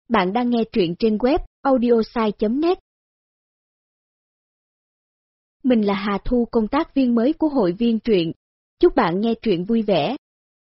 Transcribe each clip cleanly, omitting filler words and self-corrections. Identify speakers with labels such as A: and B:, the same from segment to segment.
A: Bạn đang nghe truyện trên web audiosai.net. Mình là Hà Thu, công tác viên mới của hội viên truyện. Chúc bạn nghe truyện vui vẻ.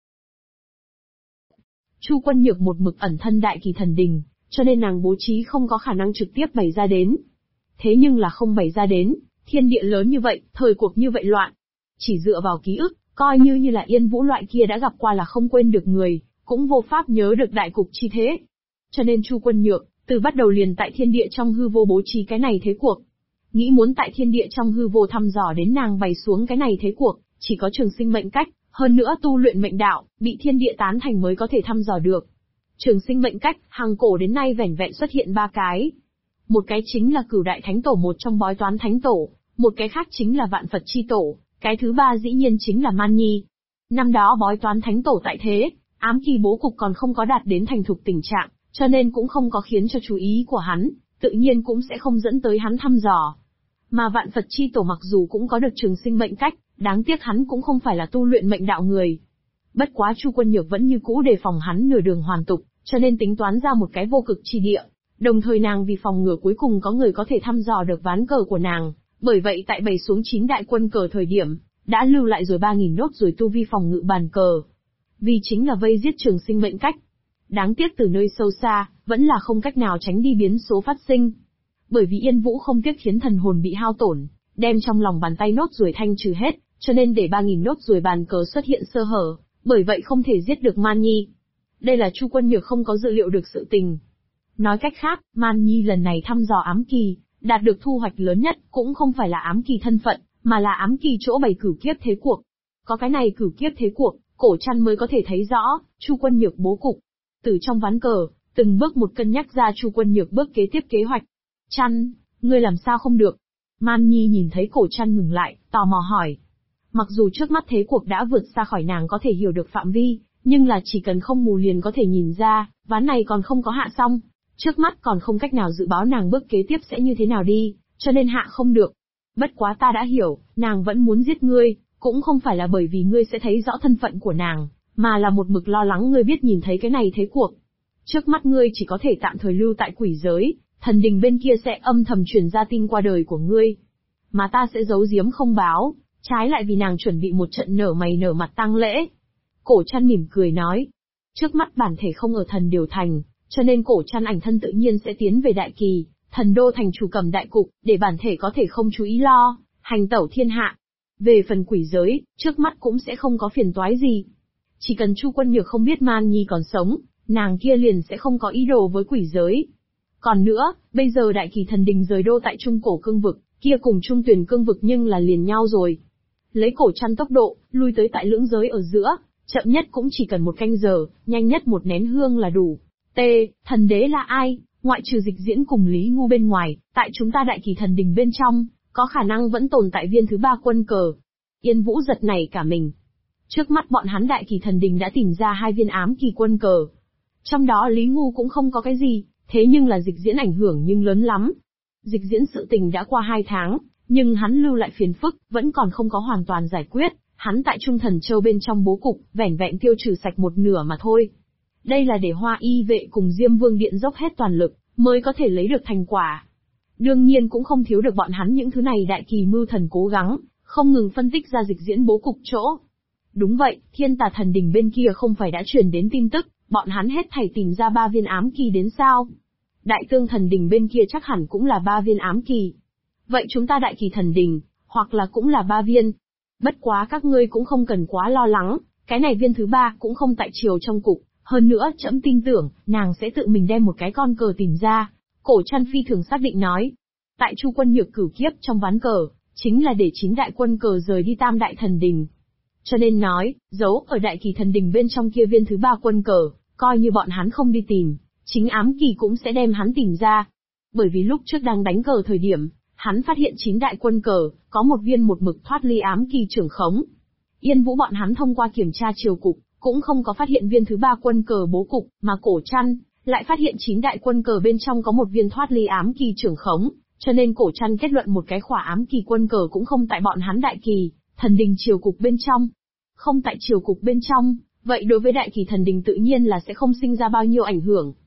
B: Chu Quân Nhược một mực ẩn thân Đại Kỳ Thần Đình, cho nên nàng bố trí không có khả năng trực tiếp bày ra đến. Thế nhưng là không bày ra đến, thiên địa lớn như vậy, thời cuộc như vậy loạn. Chỉ dựa vào ký ức, coi như là Yên Vũ loại kia đã gặp qua là không quên được người, cũng vô pháp nhớ được đại cục chi thế. Cho nên Chu Quân Nhược, từ bắt đầu liền tại thiên địa trong hư vô bố trí cái này thế cuộc. Nghĩ muốn tại thiên địa trong hư vô thăm dò đến nàng bày xuống cái này thế cuộc, chỉ có Trường Sinh mệnh cách, hơn nữa tu luyện mệnh đạo, bị thiên địa tán thành mới có thể thăm dò được. Trường Sinh mệnh cách, hàng cổ đến nay vẻn vẹn xuất hiện 3 cái. Một cái chính là Cửu Đại Thánh Tổ một trong Bói Toán Thánh Tổ, một cái khác chính là Vạn Phật Chi Tổ, cái thứ ba dĩ nhiên chính là Man Nhi. Năm đó Bói Toán Thánh Tổ tại thế, ám kỳ bố cục còn không có đạt đến thành thục tình trạng, cho nên cũng không có khiến cho chú ý của hắn, tự nhiên cũng sẽ không dẫn tới hắn thăm dò. Mà Vạn Phật Chi Tổ mặc dù cũng có được Trường Sinh mệnh cách, đáng tiếc hắn cũng không phải là tu luyện mệnh đạo người. Bất quá Chu Quân Nhược vẫn như cũ đề phòng hắn nửa đường hoàn tục, cho nên tính toán ra một cái vô cực chi địa. Đồng thời nàng vì phòng ngừa cuối cùng có người có thể thăm dò được ván cờ của nàng, bởi vậy tại bày xuống 9 đại quân cờ thời điểm, đã lưu lại rồi 3.000 nốt rồi tu vi phòng ngự bàn cờ. Vì chính là vây giết Trường Sinh mệnh cách. Đáng tiếc từ nơi sâu xa, vẫn là không cách nào tránh đi biến số phát sinh. Bởi vì Yên Vũ không tiếc khiến thần hồn bị hao tổn, đem trong lòng bàn tay nốt ruồi thanh trừ hết, cho nên để 3.000 nốt ruồi bàn cờ xuất hiện sơ hở, bởi vậy không thể giết được Man Nhi. Đây là Chu Quân Nhược không có dự liệu được sự tình. Nói cách khác, Man Nhi lần này thăm dò ám kỳ, đạt được thu hoạch lớn nhất, cũng không phải là ám kỳ thân phận, mà là ám kỳ chỗ bày cửu kiếp thế cuộc. Có cái này cửu kiếp thế cuộc, Cổ Trăn mới có thể thấy rõ, Chu Quân Nhược bố cục. Từ trong ván cờ, từng bước một cân nhắc ra Chu Quân Nhược bước kế tiếp kế hoạch. Trăn, ngươi làm sao không được? Man Nhi nhìn thấy Cổ Trăn ngừng lại, tò mò hỏi. Mặc dù trước mắt thế cuộc đã vượt xa khỏi nàng có thể hiểu được phạm vi, nhưng là chỉ cần không mù liền có thể nhìn ra, ván này còn không có hạ xong. Trước mắt còn không cách nào dự báo nàng bước kế tiếp sẽ như thế nào đi, cho nên hạ không được. Bất quá ta đã hiểu, nàng vẫn muốn giết ngươi, cũng không phải là bởi vì ngươi sẽ thấy rõ thân phận của nàng, mà là một mực lo lắng ngươi biết nhìn thấy cái này thế cuộc. Trước mắt ngươi chỉ có thể tạm thời lưu tại quỷ giới, thần đình bên kia sẽ âm thầm truyền ra tin qua đời của ngươi. Mà ta sẽ giấu giếm không báo, trái lại vì nàng chuẩn bị một trận nở mày nở mặt tang lễ. Cổ Trăn mỉm cười nói. Trước mắt bản thể không ở thần điều thành, cho nên Cổ Trăn ảnh thân tự nhiên sẽ tiến về Đại Kỳ, thần đô thành chủ cầm đại cục, để bản thể có thể không chú ý lo, hành tẩu thiên hạ. Về phần quỷ giới, trước mắt cũng sẽ không có phiền toái gì. Chỉ cần Chu Quân Nhược không biết Man Nhi còn sống, nàng kia liền sẽ không có ý đồ với quỷ giới. Còn nữa, bây giờ Đại Kỳ thần đình rời đô tại Trung Cổ cương vực, kia cùng Trung Tuyền cương vực nhưng là liền nhau rồi. Lấy Cổ Trăn tốc độ, lui tới tại lưỡng giới ở giữa, chậm nhất cũng chỉ cần 1 canh giờ, nhanh nhất 1 nén hương là đủ. Thần đế là ai? Ngoại trừ Dịch Diễn cùng Lý Ngu bên ngoài, tại chúng ta Đại Kỳ thần đình bên trong, có khả năng vẫn tồn tại viên thứ 3 quân cờ. Yên Vũ giật nảy cả mình. Trước mắt bọn hắn Đại Kỳ thần đình đã tìm ra 2 viên ám kỳ quân cờ. Trong đó Lý Ngu cũng không có cái gì, thế nhưng là Dịch Diễn ảnh hưởng nhưng lớn lắm. Dịch Diễn sự tình đã qua 2 tháng, nhưng hắn lưu lại phiền phức, vẫn còn không có hoàn toàn giải quyết. Hắn tại Trung Thần Châu bên trong bố cục, vẻn vẹn tiêu trừ sạch 1/2 mà thôi. Đây là để Hoa Y vệ cùng Diêm Vương Điện dốc hết toàn lực, mới có thể lấy được thành quả. Đương nhiên cũng không thiếu được bọn hắn những thứ này Đại Kỳ mưu thần cố gắng, không ngừng phân tích ra Dịch Diễn bố cục chỗ. Đúng vậy, Thiên Tà thần đình bên kia không phải đã truyền đến tin tức, bọn hắn hết thảy tìm ra 3 viên ám kỳ đến sao? Đại Tương thần đình bên kia chắc hẳn cũng là 3 viên ám kỳ. Vậy chúng ta Đại Kỳ thần đình, hoặc là cũng là 3 viên. Bất quá các ngươi cũng không cần quá lo lắng, cái này viên thứ 3 cũng không tại triều trong cục, hơn nữa trẫm tin tưởng, nàng sẽ tự mình đem một cái con cờ tìm ra. Cổ Trăn phi thường xác định nói. Tại Chu Quân Nhược cửu kiếp trong ván cờ, chính là để 9 đại quân cờ rời đi Tam Đại thần đình. Cho nên nói, giấu ở Đại Kỳ thần đình bên trong kia viên thứ 3 quân cờ, coi như bọn hắn không đi tìm, chính ám kỳ cũng sẽ đem hắn tìm ra. Bởi vì lúc trước đang đánh cờ thời điểm, hắn phát hiện 9 đại quân cờ, có một viên một mực thoát ly ám kỳ trưởng khống. Yên Vũ bọn hắn thông qua kiểm tra triều cục, cũng không có phát hiện viên thứ 3 quân cờ bố cục, mà Cổ Trăn lại phát hiện 9 đại quân cờ bên trong có một viên thoát ly ám kỳ trưởng khống, cho nên Cổ Trăn kết luận một cái khỏa ám kỳ quân cờ cũng không tại bọn hắn Đại Kỳ thần đình triều cục bên trong. Không tại triều cục bên trong, vậy đối với Đại Kỳ thần đình tự nhiên là sẽ không sinh ra bao nhiêu ảnh hưởng.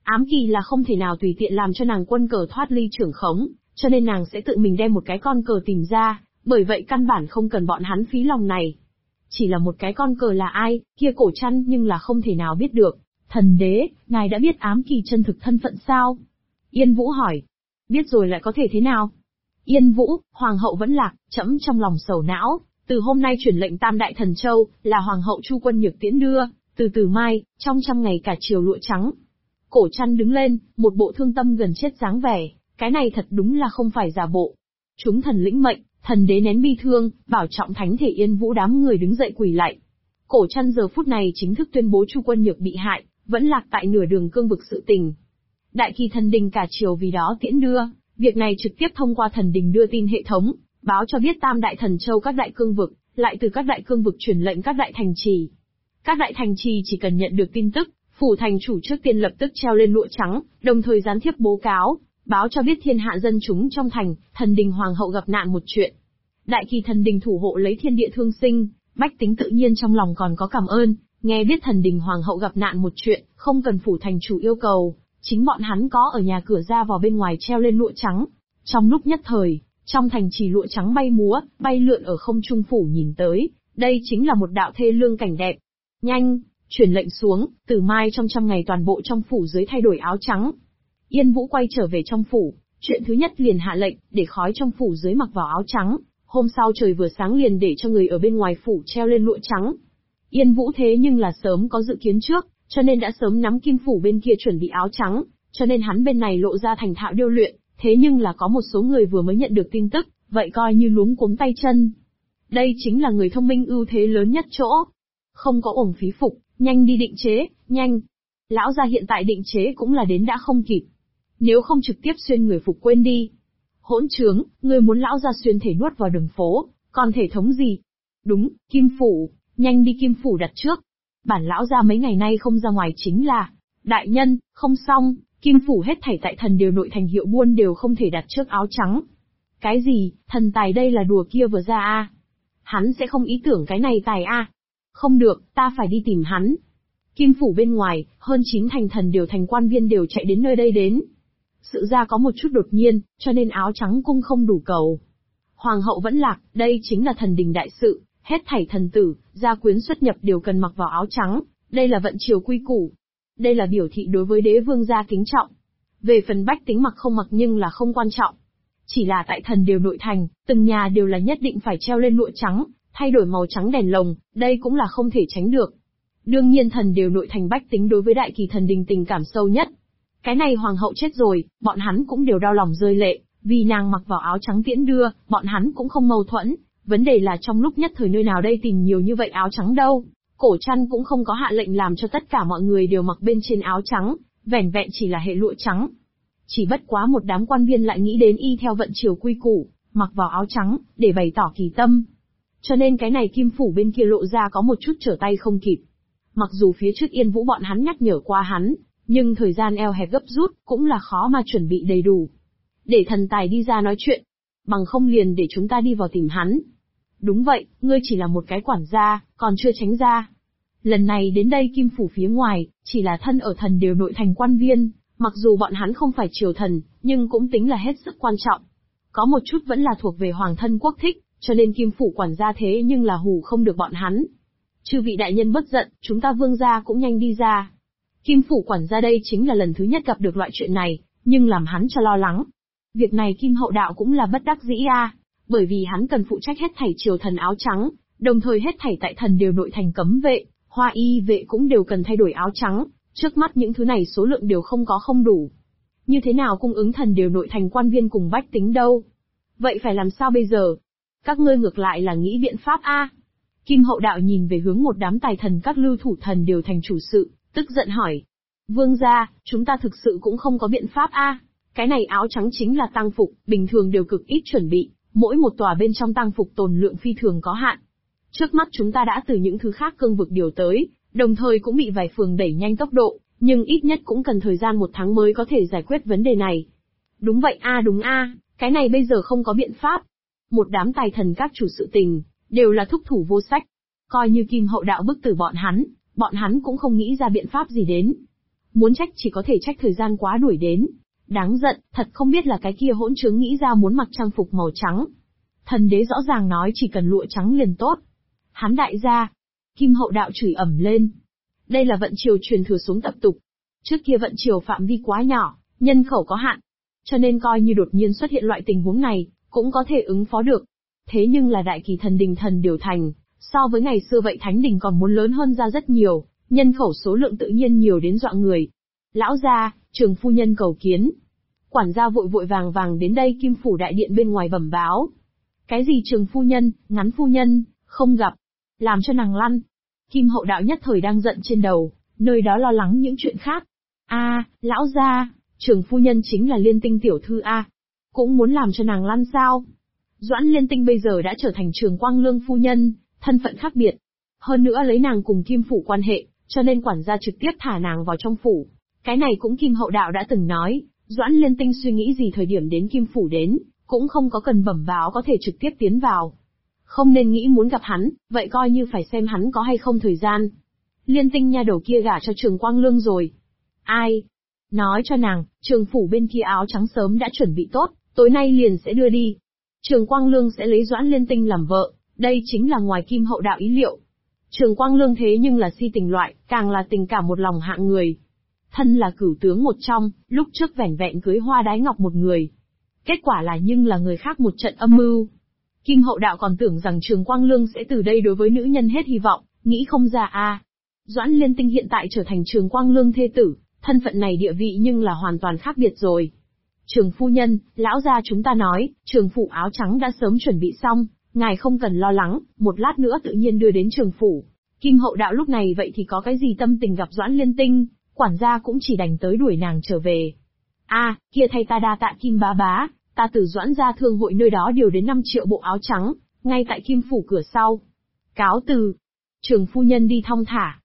B: Ám kỳ là không thể nào tùy tiện làm cho nàng quân cờ thoát ly trưởng khống, cho nên nàng sẽ tự mình đem một cái con cờ tìm ra, bởi vậy căn bản không cần bọn hắn phí lòng này. Chỉ là một cái con cờ là ai, kia Cổ Trăn nhưng là không thể nào biết được. Thần đế, ngài đã biết ám kỳ chân thực thân phận sao? Yên Vũ hỏi. Biết rồi lại có thể thế nào? Yên Vũ, Hoàng hậu vẫn lạc, trẫm trong lòng sầu não, từ hôm nay chuyển lệnh Tam Đại Thần Châu, là Hoàng hậu Chu Quân Nhược tiễn đưa, từ mai, trong 100 ngày cả triều lụa trắng. Cổ Trăn đứng lên, một bộ thương tâm gần chết dáng vẻ, cái này thật đúng là không phải giả bộ. Chúng thần lĩnh mệnh, thần đế nén bi thương, bảo trọng thánh thể. Yên Vũ đám người đứng dậy quỳ lạy. Cổ Trăn giờ phút này chính thức tuyên bố Chu Quân Nhược bị hại, vẫn lạc tại nửa đường cương vực sự tình. Đại Kỳ thần đình cả triều vì đó tiễn đưa, việc này trực tiếp thông qua thần đình đưa tin hệ thống, báo cho biết Tam Đại Thần Châu các đại cương vực, lại từ các đại cương vực truyền lệnh các đại thành trì. Các đại thành trì chỉ cần nhận được tin tức, phủ thành chủ trước tiên lập tức treo lên lụa trắng, đồng thời gián tiếp bố cáo, báo cho biết thiên hạ dân chúng trong thành, thần đình hoàng hậu gặp nạn một chuyện. Đại Kỳ thần đình thủ hộ lấy thiên địa thương sinh, bách tính tự nhiên trong lòng còn có cảm ơn, nghe biết thần đình hoàng hậu gặp nạn một chuyện, không cần phủ thành chủ yêu cầu, chính bọn hắn có ở nhà cửa ra vào bên ngoài treo lên lụa trắng. Trong lúc nhất thời, trong thành trì lụa trắng bay múa, bay lượn ở không trung. Phủ nhìn tới, đây chính là một đạo thê lương cảnh đẹp. Nhanh, truyền lệnh xuống, từ mai trong 100 ngày toàn bộ trong phủ dưới thay đổi áo trắng. Yên Vũ quay trở về trong phủ, chuyện thứ nhất liền hạ lệnh, để khói trong phủ dưới mặc vào áo trắng. Hôm sau trời vừa sáng liền để cho người ở bên ngoài phủ treo lên lụa trắng. Yên Vũ thế nhưng là sớm có dự kiến trước, cho nên đã sớm nắm kim phủ bên kia chuẩn bị áo trắng, cho nên hắn bên này lộ ra thành thạo điêu luyện, thế nhưng là có một số người vừa mới nhận được tin tức, vậy coi như luống cuống tay chân. Đây chính là người thông minh ưu thế lớn nhất chỗ. Không có uổng phí phục, nhanh đi định chế, nhanh. Lão gia hiện tại định chế cũng là đến đã không kịp. Nếu không trực tiếp xuyên người phục quên đi. Hỗn trướng, ngươi muốn lão gia xuyên thể nuốt vào đường phố, còn thể thống gì? Đúng, kim phủ, nhanh đi kim phủ đặt trước. Bản lão gia mấy ngày nay không ra ngoài chính là, đại nhân, không xong, kim phủ hết thảy tại thần đều nội thành hiệu buôn đều không thể đặt trước áo trắng. Cái gì, thần tài đây là đùa kia vừa ra a? Hắn sẽ không ý tưởng cái này tài a? Không được, ta phải đi tìm hắn. Kim phủ bên ngoài, hơn 9 thành thần đều thành quan viên đều chạy đến nơi đây đến. Sự ra có một chút đột nhiên, cho nên áo trắng cung không đủ cầu. Hoàng hậu vẫn lạc, đây chính là thần đình đại sự, hết thảy thần tử, gia quyến xuất nhập đều cần mặc vào áo trắng, đây là vận triều quy củ. Đây là biểu thị đối với đế vương gia kính trọng. Về phần bách tính mặc không mặc nhưng là không quan trọng. Chỉ là tại thần đều nội thành, từng nhà đều là nhất định phải treo lên lụa trắng, thay đổi màu trắng đèn lồng, đây cũng là không thể tránh được. Đương nhiên thần đều nội thành bách tính đối với Đại Kỳ thần đình tình cảm sâu nhất. Cái này hoàng hậu chết rồi, bọn hắn cũng đều đau lòng rơi lệ, vì nàng mặc vào áo trắng tiễn đưa, bọn hắn cũng không mâu thuẫn. Vấn đề là trong lúc nhất thời nơi nào đây tìm nhiều như vậy áo trắng đâu. Cổ Trăn cũng không có hạ lệnh làm cho tất cả mọi người đều mặc bên trên áo trắng, vẻn vẹn chỉ là hệ lụa trắng. Chỉ bất quá một đám quan viên lại nghĩ đến y theo vận triều quy củ, mặc vào áo trắng, để bày tỏ kỳ tâm. Cho nên cái này kim phủ bên kia lộ ra có một chút trở tay không kịp. Mặc dù phía trước Yên Vũ bọn hắn nhắc nhở qua hắn, nhưng thời gian eo hẹp gấp rút, cũng là khó mà chuẩn bị đầy đủ. Để thần tài đi ra nói chuyện, bằng không liền để chúng ta đi vào tìm hắn. Đúng vậy, ngươi chỉ là một cái quản gia, còn chưa tránh ra. Lần này đến đây kim phủ phía ngoài, chỉ là thân ở thần đều nội thành quan viên, mặc dù bọn hắn không phải triều thần, nhưng cũng tính là hết sức quan trọng. Có một chút vẫn là thuộc về hoàng thân quốc thích, cho nên kim phủ quản gia thế nhưng là hù không được bọn hắn. Chư vị đại nhân bất giận, chúng ta vương gia cũng nhanh đi ra. Kim phủ quản gia đây chính là lần thứ nhất gặp được loại chuyện này, nhưng làm hắn cho lo lắng. Việc này Kim hậu đạo cũng là bất đắc dĩ bởi vì hắn cần phụ trách hết thảy triều thần áo trắng, đồng thời hết thảy tại thần đều nội thành cấm vệ, hoa y vệ cũng đều cần thay đổi áo trắng, trước mắt những thứ này số lượng đều không đủ. Như thế nào cung ứng thần đều nội thành quan viên cùng bách tính đâu? Vậy phải làm sao bây giờ? Các ngươi ngược lại là nghĩ biện pháp Kim hậu đạo nhìn về hướng một đám tài thần các lưu thủ thần đều thành chủ sự, tức giận hỏi. Vương gia, chúng ta thực sự cũng không có biện pháp Cái này áo trắng chính là tang phục, bình thường đều cực ít chuẩn bị, mỗi một tòa bên trong tang phục tồn lượng phi thường có hạn. Trước mắt chúng ta đã từ những thứ khác cương vực điều tới, đồng thời cũng bị vài phường đẩy nhanh tốc độ, nhưng ít nhất cũng cần thời gian 1 tháng mới có thể giải quyết vấn đề này. Đúng vậy đúng cái này bây giờ không có biện pháp. Một đám tài thần các chủ sự tình, đều là thúc thủ vô sách. Coi như Kim hậu đạo bức tử bọn hắn cũng không nghĩ ra biện pháp gì đến. Muốn trách chỉ có thể trách thời gian quá đuổi đến. Đáng giận, thật không biết là cái kia hỗn trướng nghĩ ra muốn mặc trang phục màu trắng. Thần đế rõ ràng nói chỉ cần lụa trắng liền tốt. Hắn đại gia. Kim Hậu Đạo chửi ầm lên. Đây là vận triều truyền thừa xuống tập tục. Trước kia vận triều phạm vi quá nhỏ, nhân khẩu có hạn. Cho nên coi như đột nhiên xuất hiện loại tình huống này, cũng có thể ứng phó được. Thế nhưng là đại kỳ thần đình thần điều thành, so với ngày xưa vậy thánh đình còn muốn lớn hơn ra rất nhiều, nhân khẩu số lượng tự nhiên nhiều đến dọa người. Lão gia, Trường phu nhân cầu kiến. Quản gia vội vội vàng vàng đến đây Kim phủ đại điện bên ngoài bẩm báo. Cái gì Trường phu nhân, Ngắn phu nhân, không gặp. Làm cho nàng lăn. Kim Hậu Đạo nhất thời đang giận trên đầu, nơi đó lo lắng những chuyện khác. Lão gia, Trường phu nhân chính là Liên Tinh tiểu thư a, cũng muốn làm cho nàng lăn sao? Doãn Liên Tinh bây giờ đã trở thành Trường Quang Lương phu nhân, thân phận khác biệt. Hơn nữa lấy nàng cùng Kim phủ quan hệ, cho nên quản gia trực tiếp thả nàng vào trong phủ. Cái này cũng Kim Hậu Đạo đã từng nói, Doãn Liên Tinh suy nghĩ gì thời điểm đến Kim phủ đến, cũng không có cần bẩm báo có thể trực tiếp tiến vào. Không nên nghĩ muốn gặp hắn, vậy coi như phải xem hắn có hay không thời gian. Liên Tinh nha đầu kia gả cho Trường Quang Lương rồi. Ai? Nói cho nàng, Trường phủ bên kia áo trắng sớm đã chuẩn bị tốt, tối nay liền sẽ đưa đi. Trường Quang Lương sẽ lấy Doãn Liên Tinh làm vợ, đây chính là ngoài Kim Hậu Đạo ý liệu. Trường Quang Lương thế nhưng là si tình loại, càng là tình cảm một lòng hạng người. Thân là cửu tướng một trong, lúc trước vẻn vẹn cưới Hoa Đái Ngọc một người. Kết quả là nhưng là người khác một trận âm mưu. Kim Hậu Đạo còn tưởng rằng Trường Quang Lương sẽ từ đây đối với nữ nhân hết hy vọng, nghĩ không ra Doãn Liên Tinh hiện tại trở thành Trường Quang Lương thê tử, thân phận này địa vị nhưng là hoàn toàn khác biệt rồi. Trường phu nhân, lão gia chúng ta nói, Trường phủ áo trắng đã sớm chuẩn bị xong, ngài không cần lo lắng, một lát nữa tự nhiên đưa đến Trường phủ. Kim Hậu Đạo lúc này vậy thì có cái gì tâm tình gặp Doãn Liên Tinh, quản gia cũng chỉ đành tới đuổi nàng trở về. Kia thay ta đa tạ Kim bá bá, ta từ Doãn gia thương hội nơi đó điều đến 5 triệu bộ áo trắng, ngay tại Kim phủ cửa sau. Cáo từ. Trường phu nhân đi thong thả.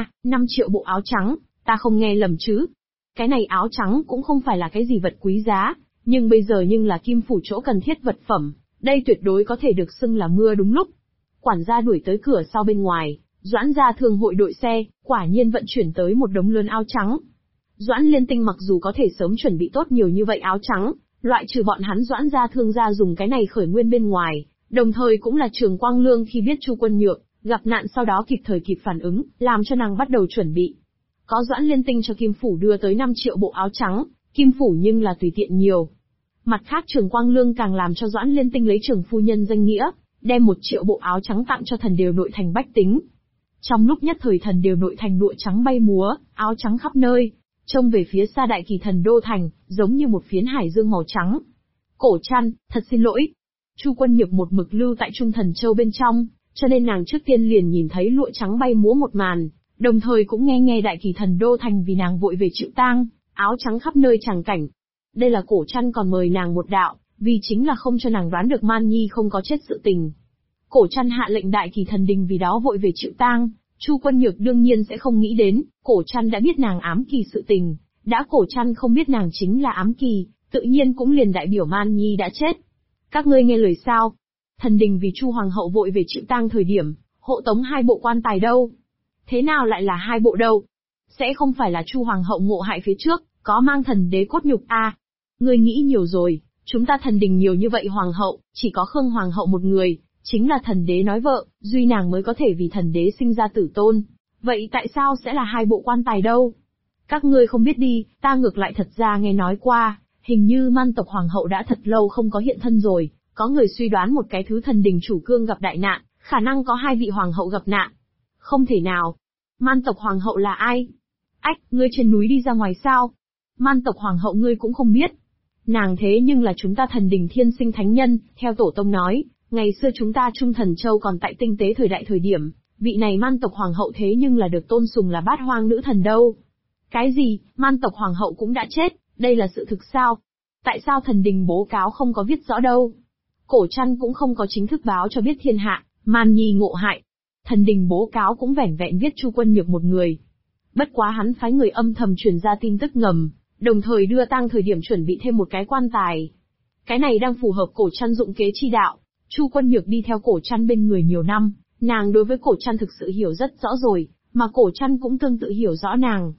B: 5 triệu bộ áo trắng, ta không nghe lầm chứ? Cái này áo trắng cũng không phải là cái gì vật quý giá, nhưng bây giờ nhưng là Kim phủ chỗ cần thiết vật phẩm, đây tuyệt đối có thể được xưng là mưa đúng lúc. Quản gia đuổi tới cửa sau bên ngoài, Doãn gia thương hội đội xe, quả nhiên vận chuyển tới một đống lớn áo trắng. Doãn Liên Tinh mặc dù có thể sớm chuẩn bị tốt nhiều như vậy áo trắng, loại trừ bọn hắn Doãn gia thương gia dùng cái này khởi nguyên bên ngoài, đồng thời cũng là Trường Quang Lương khi biết Chu Quân Nhược gặp nạn sau đó kịp thời kịp phản ứng, làm cho nàng bắt đầu chuẩn bị. Có Doãn Liên Tinh cho Kim phủ đưa tới 5 triệu bộ áo trắng, Kim phủ nhưng là tùy tiện nhiều. Mặt khác Trường Quang Lương càng làm cho Doãn Liên Tinh lấy Trường phu nhân danh nghĩa, đem 1 triệu bộ áo trắng tặng cho thần đều nội thành bách tính. Trong lúc nhất thời thần đều nội thành lụa trắng bay múa, áo trắng khắp nơi, trông về phía xa đại kỳ thần đô thành, giống như một phiến hải dương màu trắng. Cổ Trăn, thật xin lỗi. Chu Quân Nhược một mực lưu tại Trung Thần Châu bên trong, cho nên nàng trước tiên liền nhìn thấy lụa trắng bay múa một màn, đồng thời cũng nghe đại kỳ thần đô thành vì nàng vội về chịu tang, áo trắng khắp nơi tràng cảnh. Đây là Cổ Trăn còn mời nàng một đạo, vì chính là không cho nàng đoán được Man Nhi không có chết sự tình. Cổ Trăn hạ lệnh đại kỳ thần đình vì đó vội về chịu tang, Chu Quân Nhược đương nhiên sẽ không nghĩ đến, Cổ Trăn đã biết nàng ám kỳ sự tình, đã Cổ Trăn không biết nàng chính là ám kỳ, tự nhiên cũng liền đại biểu Man Nhi đã chết. Các ngươi nghe lời sao? Thần đình vì Chu hoàng hậu vội về chịu tang thời điểm, hộ tống 2 bộ quan tài đâu? Thế nào lại là 2 bộ đâu? Sẽ không phải là Chu hoàng hậu ngộ hại phía trước, có mang thần đế cốt nhục Ngươi nghĩ nhiều rồi, chúng ta thần đình nhiều như vậy hoàng hậu, chỉ có Khương hoàng hậu một người, chính là thần đế nói vợ, duy nàng mới có thể vì thần đế sinh ra tử tôn. Vậy tại sao sẽ là 2 bộ quan tài đâu? Các ngươi không biết đi, ta ngược lại thật ra nghe nói qua, hình như Man tộc hoàng hậu đã thật lâu không có hiện thân rồi, có người suy đoán một cái thứ thần đình chủ cương gặp đại nạn, khả năng có 2 vị hoàng hậu gặp nạn. Không thể nào. Man tộc hoàng hậu là ai? Ách, ngươi trên núi đi ra ngoài sao? Man tộc hoàng hậu ngươi cũng không biết. Nàng thế nhưng là chúng ta thần đình thiên sinh thánh nhân, theo tổ tông nói, ngày xưa chúng ta Trung Thần Châu còn tại tinh tế thời đại thời điểm, vị này Man tộc hoàng hậu thế nhưng là được tôn sùng là bát hoang nữ thần đâu. Cái gì, Man tộc hoàng hậu cũng đã chết, đây là sự thực sao? Tại sao thần đình bố cáo không có viết rõ đâu? Cổ Trăn cũng không có chính thức báo cho biết thiên hạ, Man Nhi ngộ hại. Thần đình bố cáo cũng vẻn vẹn viết Chu Quân Nhược một người. Bất quá hắn phái người âm thầm truyền ra tin tức ngầm, đồng thời đưa tang thời điểm chuẩn bị thêm một cái quan tài. Cái này đang phù hợp Cổ Trăn dụng kế chi đạo. Chu Quân Nhược đi theo Cổ Trăn bên người nhiều năm, nàng đối với Cổ Trăn thực sự hiểu rất rõ rồi, mà Cổ Trăn cũng tương tự hiểu rõ nàng.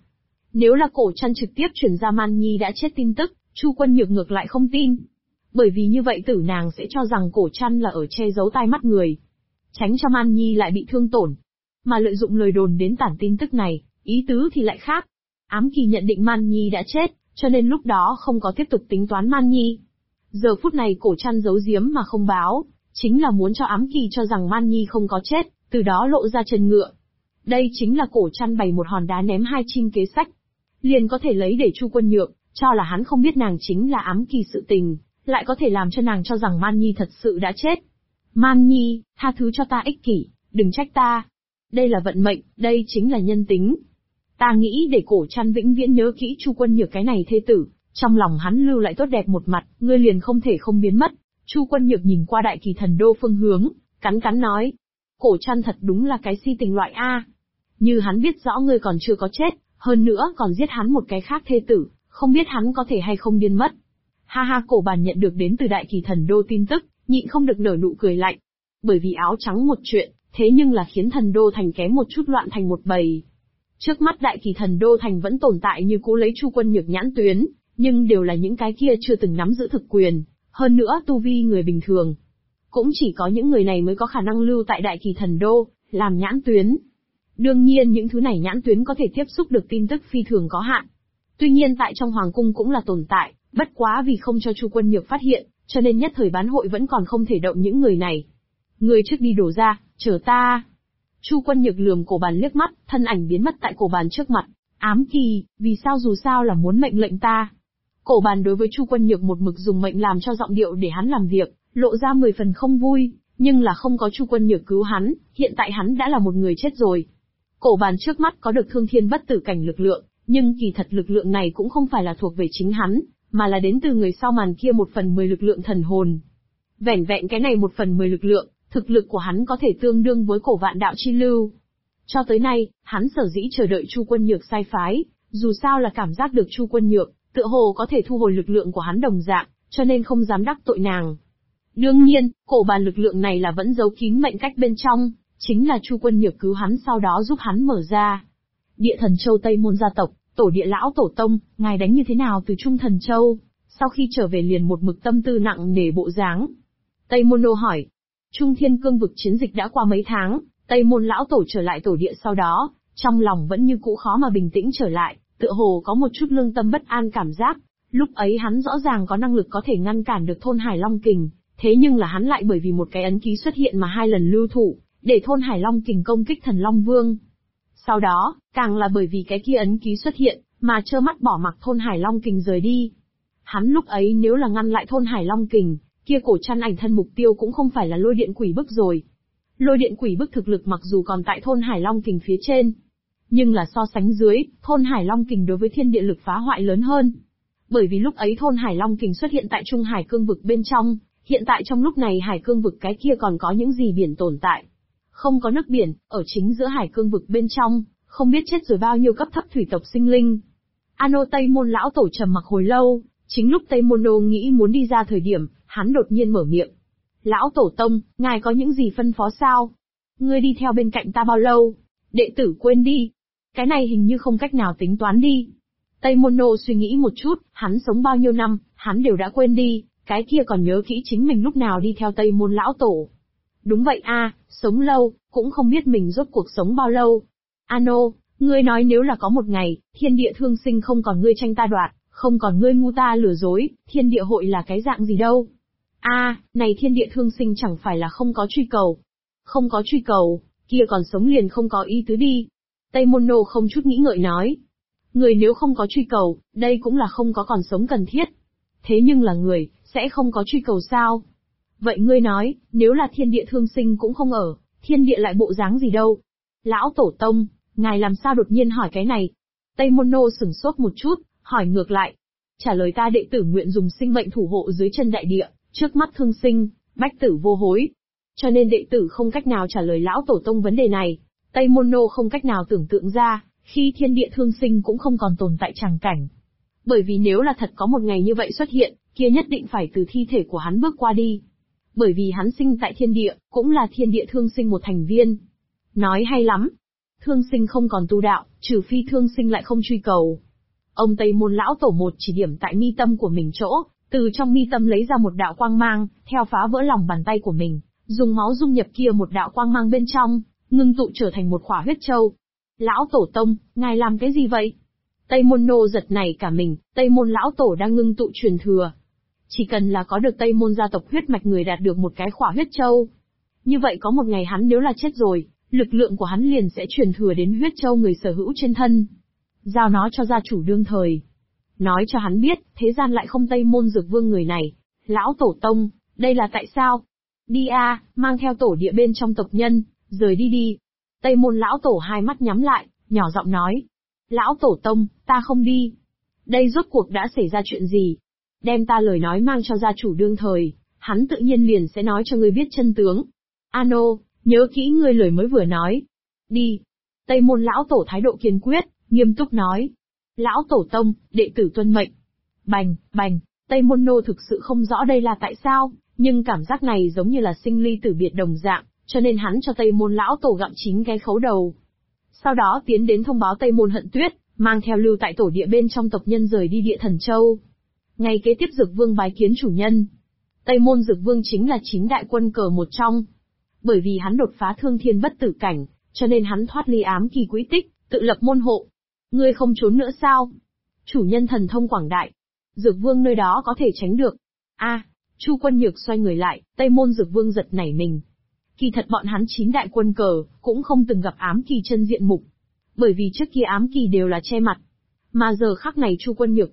B: Nếu là Cổ Trăn trực tiếp chuyển ra Man Nhi đã chết tin tức, Chu Quân Nhược ngược lại không tin. Bởi vì như vậy tử nàng sẽ cho rằng Cổ Trăn là ở che giấu tai mắt người, tránh cho Man Nhi lại bị thương tổn. Mà lợi dụng lời đồn đến tản tin tức này, ý tứ thì lại khác. Ám Kỳ nhận định Man Nhi đã chết, cho nên lúc đó không có tiếp tục tính toán Man Nhi. Giờ phút này Cổ Trăn giấu giếm mà không báo, chính là muốn cho Ám Kỳ cho rằng Man Nhi không có chết, từ đó lộ ra chân ngựa. Đây chính là Cổ Trăn bày một hòn đá ném hai chim kế sách. Liền có thể lấy để Chu Quân Nhược cho là hắn không biết nàng chính là Ám Kỳ sự tình, lại có thể làm cho nàng cho rằng Man Nhi thật sự đã chết. Man Nhi, tha thứ cho ta ích kỷ, đừng trách ta. Đây là vận mệnh, đây chính là nhân tính. Ta nghĩ để Cổ Trăn vĩnh viễn nhớ kỹ Chu Quân Nhược cái này thê tử, trong lòng hắn lưu lại tốt đẹp một mặt, ngươi liền không thể không biến mất. Chu Quân Nhược nhìn qua Đại Kỳ Thần Đô phương hướng, cắn cắn nói. Cổ Trăn thật đúng là cái si tình loại A. Như hắn biết rõ ngươi còn chưa có chết, hơn nữa còn giết hắn một cái khác thê tử, không biết hắn có thể hay không điên mất. Ha ha, Cổ Bàn nhận được đến từ Đại Kỳ Thần Đô tin tức, nhịn không được nở nụ cười lạnh. Bởi vì áo trắng một chuyện, thế nhưng là khiến Thần Đô Thành kém một chút loạn thành một bầy. Trước mắt Đại Kỳ Thần Đô Thành vẫn tồn tại như cũ lấy Chu Quân Nhược nhãn tuyến, nhưng đều là những cái kia chưa từng nắm giữ thực quyền, hơn nữa tu vi người bình thường. Cũng chỉ có những người này mới có khả năng lưu tại Đại Kỳ Thần Đô, làm nhãn tuyến. Đương nhiên những thứ này nhãn tuyến có thể tiếp xúc được tin tức phi thường có hạn. Tuy nhiên tại trong Hoàng Cung cũng là tồn tại, bất quá vì không cho Chu Quân Nhược phát hiện, cho nên nhất thời bán hội vẫn còn không thể động những người này. Người trước đi đổ ra, chờ ta. Chu Quân Nhược lườm Cổ Bàn liếc mắt, thân ảnh biến mất tại Cổ Bàn trước mặt. Ám Kỳ, vì sao dù sao là muốn mệnh lệnh ta? Cổ Bàn đối với Chu Quân Nhược một mực dùng mệnh làm cho giọng điệu để hắn làm việc, lộ ra 10 phần không vui, nhưng là không có Chu Quân Nhược cứu hắn, hiện tại hắn đã là một người chết rồi. Cổ Bàn trước mắt có được thương thiên bất tử cảnh lực lượng, nhưng kỳ thật lực lượng này cũng không phải là thuộc về chính hắn, mà là đến từ người sau màn kia 1/10 lực lượng thần hồn. Vẻn vẹn cái này 1/10 lực lượng, thực lực của hắn có thể tương đương với Cổ Vạn Đạo chi lưu. Cho tới nay, hắn sở dĩ chờ đợi Chu Quân Nhược sai phái, dù sao là cảm giác được Chu Quân Nhược, tựa hồ có thể thu hồi lực lượng của hắn đồng dạng, cho nên không dám đắc tội nàng. Đương nhiên, Cổ Bàn lực lượng này là vẫn giấu kín mệnh cách bên trong, chính là Chu Quân Nhược cứu hắn sau đó giúp hắn mở ra. Địa Thần Châu Tây Môn gia tộc, tổ địa lão tổ tông, ngài đánh như thế nào từ Trung Thần Châu? Sau khi trở về liền một mực tâm tư nặng nề bộ dáng. Tây Môn Nô hỏi. Trung Thiên Cương vực chiến dịch đã qua mấy tháng, Tây Môn lão tổ trở lại tổ địa sau đó, trong lòng vẫn như cũ khó mà bình tĩnh trở lại, tựa hồ có một chút lương tâm bất an cảm giác. Lúc ấy hắn rõ ràng có năng lực có thể ngăn cản được thôn Hải Long Kình, thế nhưng là hắn lại bởi vì một cái ấn ký xuất hiện mà 2 lần lưu thủ, để thôn Hải Long Kình công kích Thần Long Vương. Sau đó, càng là bởi vì cái kia ấn ký xuất hiện, mà trơ mắt bỏ mặc thôn Hải Long Kình rời đi. Hắn lúc ấy nếu là ngăn lại thôn Hải Long Kình, kia Cổ Trăn ảnh thân mục tiêu cũng không phải là lôi điện quỷ bức rồi. Lôi điện quỷ bức thực lực mặc dù còn tại thôn Hải Long Kình phía trên, nhưng là so sánh dưới, thôn Hải Long Kình đối với thiên địa lực phá hoại lớn hơn. Bởi vì lúc ấy thôn Hải Long Kình xuất hiện tại Trung Hải Cương vực bên trong, hiện tại trong lúc này Hải Cương vực cái kia còn có những gì biển tồn tại. Không có nước biển, ở chính giữa Hải Cương vực bên trong, không biết chết rồi bao nhiêu cấp thấp thủy tộc sinh linh. Ano Tây Môn lão tổ trầm mặc hồi lâu, chính lúc Tây Môn Đô nghĩ muốn đi ra thời điểm, hắn đột nhiên mở miệng. Lão tổ tông, ngài có những gì phân phó sao? Ngươi đi theo bên cạnh ta bao lâu? Đệ tử quên đi. Cái này hình như không cách nào tính toán đi. Tây Môn Nô suy nghĩ một chút, hắn sống bao nhiêu năm, hắn đều đã quên đi, cái kia còn nhớ kỹ chính mình lúc nào đi theo Tây Môn lão tổ. Đúng vậy a, sống lâu, cũng không biết mình rốt cuộc sống bao lâu. Ano, ngươi nói nếu là có một ngày, thiên địa thương sinh không còn ngươi tranh ta đoạt, không còn ngươi ngu ta lừa dối, thiên địa hội là cái dạng gì đâu? Này thiên địa thương sinh chẳng phải là không có truy cầu. Không có truy cầu, kia còn sống liền không có ý tứ đi. Tây Môn Nô không chút nghĩ ngợi nói. Người nếu không có truy cầu, đây cũng là không có còn sống cần thiết. Thế nhưng là người, sẽ không có truy cầu sao? Vậy ngươi nói, nếu là thiên địa thương sinh cũng không ở, thiên địa lại bộ dáng gì đâu? Lão tổ tông, ngài làm sao đột nhiên hỏi cái này? Tây Môn Nô sửng sốt một chút, hỏi ngược lại. Trả lời ta đệ tử nguyện dùng sinh mệnh thủ hộ dưới chân đại địa, trước mắt thương sinh, bách tử vô hối. Cho nên đệ tử không cách nào trả lời lão tổ tông vấn đề này. Tây Môn Nô không cách nào tưởng tượng ra, khi thiên địa thương sinh cũng không còn tồn tại tràng cảnh. Bởi vì nếu là thật có một ngày như vậy xuất hiện, kia nhất định phải từ thi thể của hắn bước qua đi. Bởi vì hắn sinh tại thiên địa, cũng là thiên địa thương sinh một thành viên. Nói hay lắm. Thương Sinh không còn tu đạo, trừ phi Thương Sinh lại không truy cầu. Ông Tây Môn lão tổ một chỉ điểm tại mi tâm của mình chỗ, từ trong mi tâm lấy ra một đạo quang mang, theo phá vỡ lòng bàn tay của mình, dùng máu dung nhập kia một đạo quang mang bên trong, ngưng tụ trở thành một khỏa huyết châu. Lão tổ tông, ngài làm cái gì vậy? Tây Môn Nô giật nảy cả mình, Tây Môn lão tổ đang ngưng tụ truyền thừa. Chỉ cần là có được Tây Môn gia tộc huyết mạch người đạt được một cái khỏa huyết châu. Như vậy có một ngày hắn nếu là chết rồi, lực lượng của hắn liền sẽ truyền thừa đến huyết châu người sở hữu trên thân. Giao nó cho gia chủ đương thời. Nói cho hắn biết, thế gian lại không Tây Môn Dược Vương người này. Lão tổ tông, đây là tại sao? Đi a, mang theo tổ địa bên trong tộc nhân, rời đi đi. Tây Môn lão tổ hai mắt nhắm lại, nhỏ giọng nói. Lão tổ tông, ta không đi. Đây rốt cuộc đã xảy ra chuyện gì? Đem ta lời nói mang cho gia chủ đương thời, hắn tự nhiên liền sẽ nói cho ngươi biết chân tướng. Ano, nhớ kỹ ngươi lời mới vừa nói. Đi. Tây Môn lão tổ thái độ kiên quyết, nghiêm túc nói. Lão tổ tông, đệ tử tuân mệnh. Bành, bành, Tây Môn Nô thực sự không rõ đây là tại sao, nhưng cảm giác này giống như là sinh ly tử biệt đồng dạng, cho nên hắn cho Tây Môn lão tổ gặm 9 cái khấu đầu. Sau đó tiến đến thông báo Tây Môn Hận Tuyết, mang theo lưu tại tổ địa bên trong tộc nhân rời đi Địa Thần Châu. Ngày kế tiếp Dược Vương bái kiến chủ nhân. Tây Môn Dược Vương chính là 9 đại quân cờ một trong. Bởi vì hắn đột phá thương thiên bất tử cảnh, cho nên hắn thoát ly ám kỳ quỹ tích, tự lập môn hộ. Ngươi không trốn nữa sao? Chủ nhân thần thông quảng đại. Dược Vương nơi đó có thể tránh được. Chu Quân Nhược xoay người lại, Tây Môn Dược Vương giật nảy mình. Kỳ thật bọn hắn 9 đại quân cờ, cũng không từng gặp ám kỳ chân diện mục. Bởi vì trước kia ám kỳ đều là che mặt. Mà giờ khắc này Chu Quân Nhược